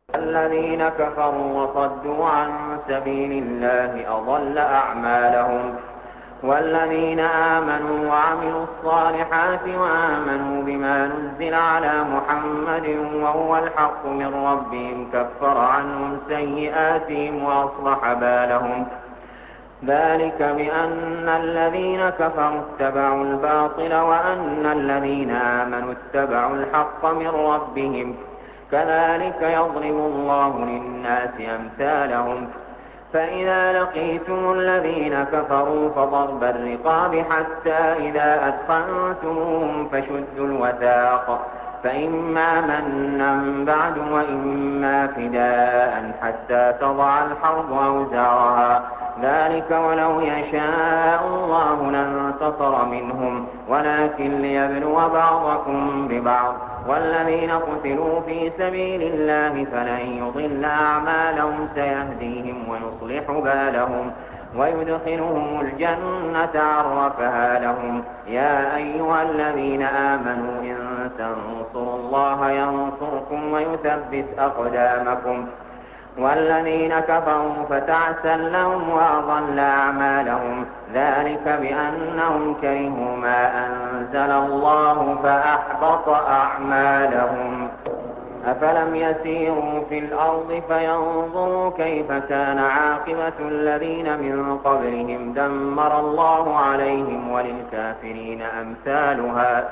الذين كفروا وصدوا عن سبيل الله أضل أعمالهم. والذين آمنوا وعملوا الصالحات وآمنوا بما نزل على محمد وهو الحق من ربهم كفر عنهم سيئاتهم وأصلح بالهم. ذلك بأن الذين كفروا اتبعوا الباطل وأن الذين آمنوا اتبعوا الحق من ربهم كذلك يضرب الله للناس أمثالهم. فإذا لقيتم الذين كفروا فضرب الرقاب حتى إذا أثخنتموهم فشدوا الوثاق فإما منا بعد وإما فداء حتى تضع الحرب أوزارها. ذلك ولو يشاء الله لانتصر منهم ولكن ليبلو بعضكم ببعض. والذين قتلوا في سبيل الله فلن يضل أعمالهم سيهديهم ويصلح بالهم ويدخلهم الجنة عرفها لهم. يا أيها الذين آمنوا إن تنصروا الله ينصركم ويثبت أقدامكم. والذين كفروا فتعسا لهم وأضل أعمالهم. ذلك بأنهم كرهوا ما أنزل الله فأحبط أعمالهم. أفلم يسيروا في الأرض فينظروا كيف كان عاقبة الذين من قبلهم دمر الله عليهم وللكافرين أمثالها.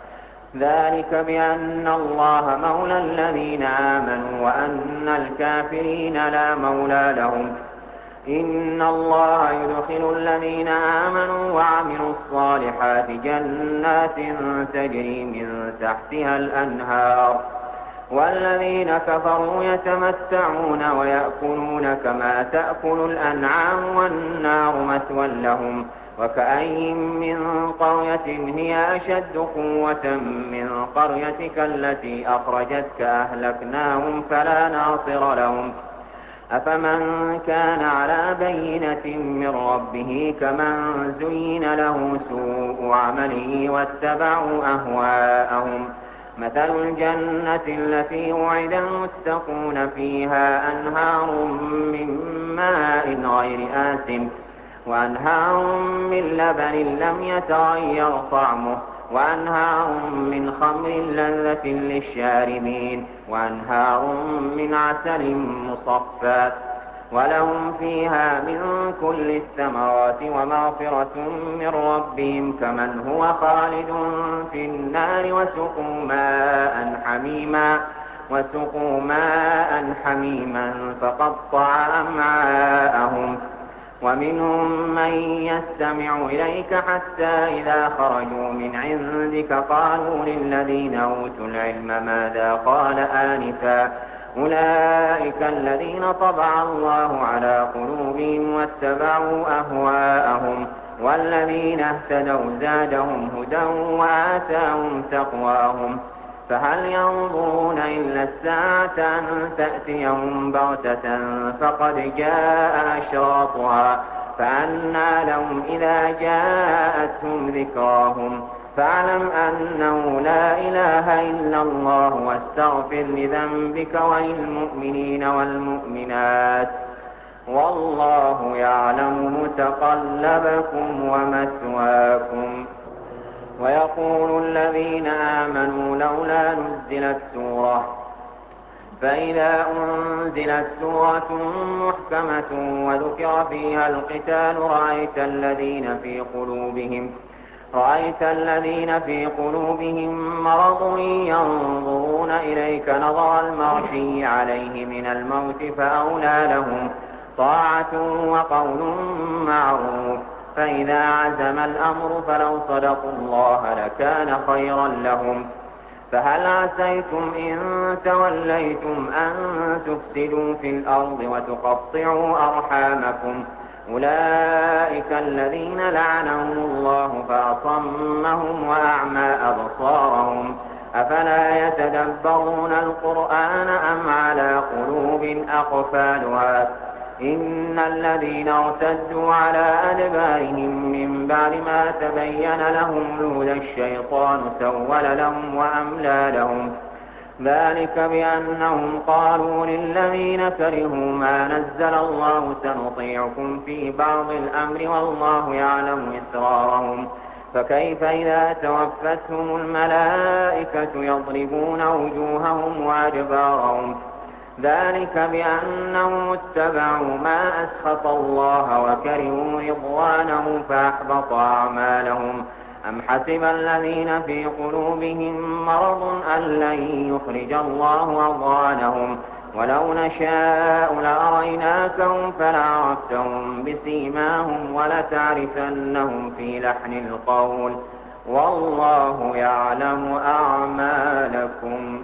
ذلك بأن الله مولى الذين آمنوا وأن الكافرين لا مولى لهم. إن الله يدخل الذين آمنوا وعملوا الصالحات جنات تجري من تحتها الأنهار والذين كفروا يتمتعون ويأكلون كما تأكل الأنعام والنار مثوى لهم. وكأين من قرية هي أشد قوة من قريتك التي أخرجتك أهلكناهم فلا ناصر لهم. أفمن كان على بينة من ربه كمن زين له سوء عمله واتبعوا أهواءهم. مثل الجنة التي وعد المتقون فيها أنهار من ماء غير آسن وأنهار من لبن لم يتغير طعمه وأنهار من خمر لذة للشاربين وأنهار من عسل مصفى ولهم فيها من كل الثمرات ومغفرة من ربهم كمن هو خالد في النار وسقوا ماء حميما فقطع أمعاءهم. ومنهم من يستمع إليك حتى إذا خرجوا من عندك قالوا للذين أوتوا العلم ماذا قال آنفا أولئك الذين طبع الله على قلوبهم واتبعوا أهواءهم. والذين اهتدوا زادهم هدى وآتاهم تقواهم. فهل ينظرون إلا الساعة أن تأتيهم بغتة فقد جاء أشراطها فأنى لهم إذا جاءتهم ذكراهم. فاعلم أنه لا إله إلا الله واستغفر لذنبك وللمؤمنين والمؤمنات والله يعلم متقلبكم ومثواكم. ويقول الذين آمنوا لولا نزلت سورة فإذا أنزلت سورة محكمة وذكر فيها القتال رأيت الذين في قلوبهم مرض ينظرون إليك نظر المغشي عليه من الموت فأولى لهم طاعة وقول معروف. فإذا عزم الأمر فلو صدقوا الله لكان خيرا لهم. فهل عسيتم إن توليتم أن تفسدوا في الأرض وتقطعوا أرحامكم أولئك الذين لعنهم الله فأصمهم وأعمى أبصارهم. أفلا يتدبرون القرآن أم على قلوب أقفالها. إن الذين ارتدوا على أدبارهم من بعد ما تبين لهم الهدى الشيطان سول لهم وأملى لهم ذلك بأنهم قالوا للذين كرهوا ما نزل الله سنطيعكم في بعض الأمر والله يعلم إسرارهم فكيف إذا توفتهم الملائكة يضربون وجوههم وأدبارهم ذلك بأنهم اتبعوا ما أسخط الله وكرهوا رضوانه فأحبط أعمالهم أم حسب الذين في قلوبهم مرض أن لن يخرج الله أضغانهم ولو نشاء لأريناكهم فلعرفتهم بسيماهم ولتعرفنهم في لحن القول والله يعلم أعمالكم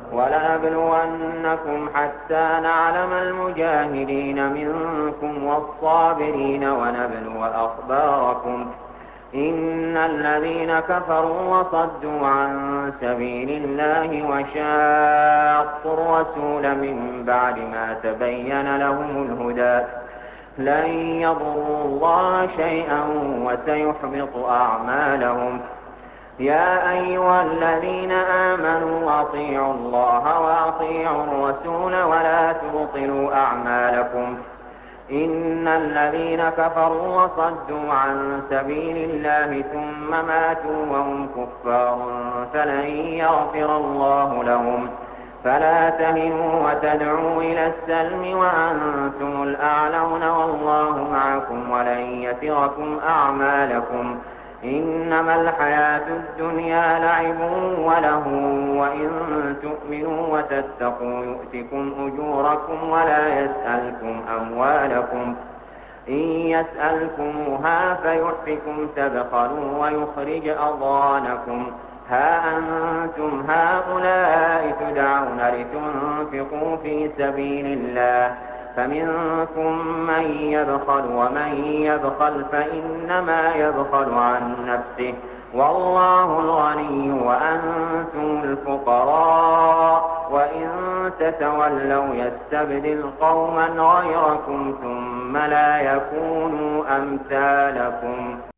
ولنبلونكم حتى نعلم المجاهدين منكم والصابرين ونبلو أخباركم إن الذين كفروا وصدوا عن سبيل الله وشاقوا الرسول من بعد ما تبين لهم الهدى لن يضروا الله شيئا وسيحبط أعمالهم يا أيها الذين آمنوا أطيعوا الله وأطيعوا الرسول ولا تبطلوا أعمالكم إن الذين كفروا وصدوا عن سبيل الله ثم ماتوا وهم كفار فلن يغفر الله لهم فلا تهنوا وتدعوا إلى السلم وأنتم الأعلون والله معكم ولن يتركم أعمالكم إنما الحياة الدنيا لعب وله وإن تؤمنوا وتتقوا يؤتكم أجوركم ولا يسألكم أموالكم إن يسألكموها فيحفكم تبخلوا ويخرج أضغانكم ها أنتم هؤلاء تدعون لتنفقوا في سبيل الله فمنكم من يبخل ومن يبخل فإنما يبخل عن نفسه والله الغني وأنتم الفقراء وإن تتولوا يستبدل قوما غيركم ثم لا يكونوا أمثالكم